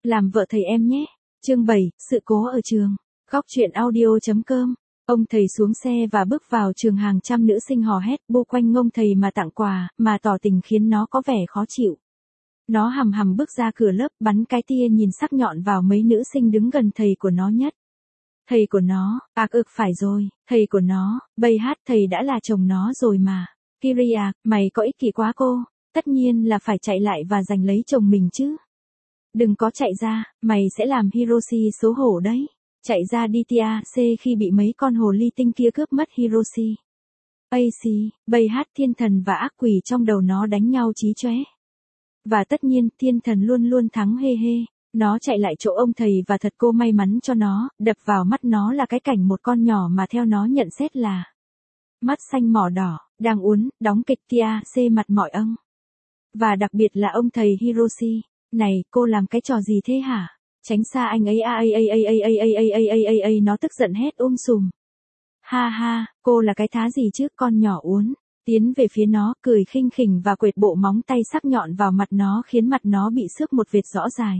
làm vợ thầy em nhé. Chương 7, sự cố ở trường. Góc truyện audio.com. Ông thầy xuống xe và bước vào trường, hàng trăm nữ sinh hò hét bu quanh ông thầy mà tặng quà, mà tỏ tình khiến nó có vẻ khó chịu. Nó hầm hầm bước ra cửa lớp, bắn cái tia nhìn sắc nhọn vào mấy nữ sinh đứng gần thầy của nó nhất. Thầy của nó, phải rồi, thầy của nó, bầy hát, thầy đã là chồng nó rồi mà. Kiri à, mày có ích kỷ quá cô, tất nhiên là phải chạy lại và giành lấy chồng mình chứ. Đừng có chạy ra, mày sẽ làm Hiroshi xấu hổ đấy. Chạy ra đi tia C khi bị mấy con hồ ly tinh kia cướp mất Hiroshi. AC, bầy hát, thiên thần và ác quỷ trong đầu nó đánh nhau chí chóe. Và tất nhiên, thiên thần luôn luôn thắng hê hê. Nó chạy lại chỗ ông thầy và thật cô may mắn cho nó, đập vào mắt nó là cái cảnh một con nhỏ mà theo nó nhận xét là mắt xanh mỏ đỏ, đang uốn, đóng kịch tia C mặt mỏi âng. Và đặc biệt là ông thầy Hiroshi. Này, cô làm cái trò gì thế hả? Tránh xa anh ấy nó tức giận hét sùm. Ha ha, cô là cái thá gì chứ, con nhỏ uốn. Tiến về phía nó, cười khinh khỉnh và quệt bộ móng tay sắc nhọn vào mặt nó khiến mặt nó bị xước một vệt rõ dài.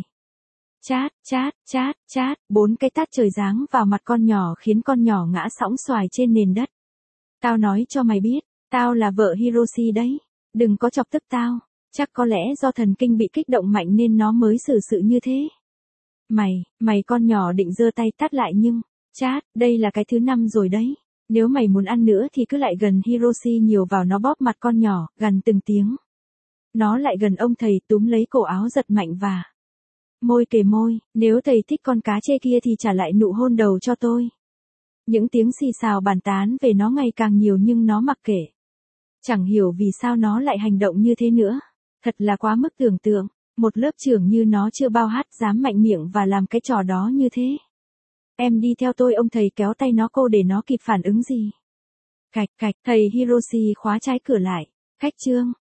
Chát, 4 cái tát trời giáng vào mặt con nhỏ khiến con nhỏ ngã sõng xoài trên nền đất. Tao nói cho mày biết, tao là vợ Hiroshi đấy. Đừng có chọc tức tao. Chắc có lẽ do thần kinh bị kích động mạnh nên nó mới xử sự như thế. Mày con nhỏ định giơ tay tát lại nhưng, đây là cái thứ 5 rồi đấy. Nếu mày muốn ăn nữa thì cứ lại gần Hiroshi nhiều vào, nó bóp mặt con nhỏ, gằn từng tiếng. Nó lại gần ông thầy túm lấy cổ áo giật mạnh và môi kề môi, nếu thầy thích con cá chê kia thì trả lại nụ hôn đầu cho tôi. Những tiếng xì xào bàn tán về nó ngày càng nhiều nhưng nó mặc kệ. Chẳng hiểu vì sao nó lại hành động như thế nữa. Thật là quá mức tưởng tượng, một lớp trưởng như nó chưa bao hát dám mạnh miệng và làm cái trò đó như thế. Em đi theo tôi, ông thầy kéo tay nó cô để nó kịp phản ứng gì. Cạch, thầy Hiroshi khóa trái cửa lại. Khách trương,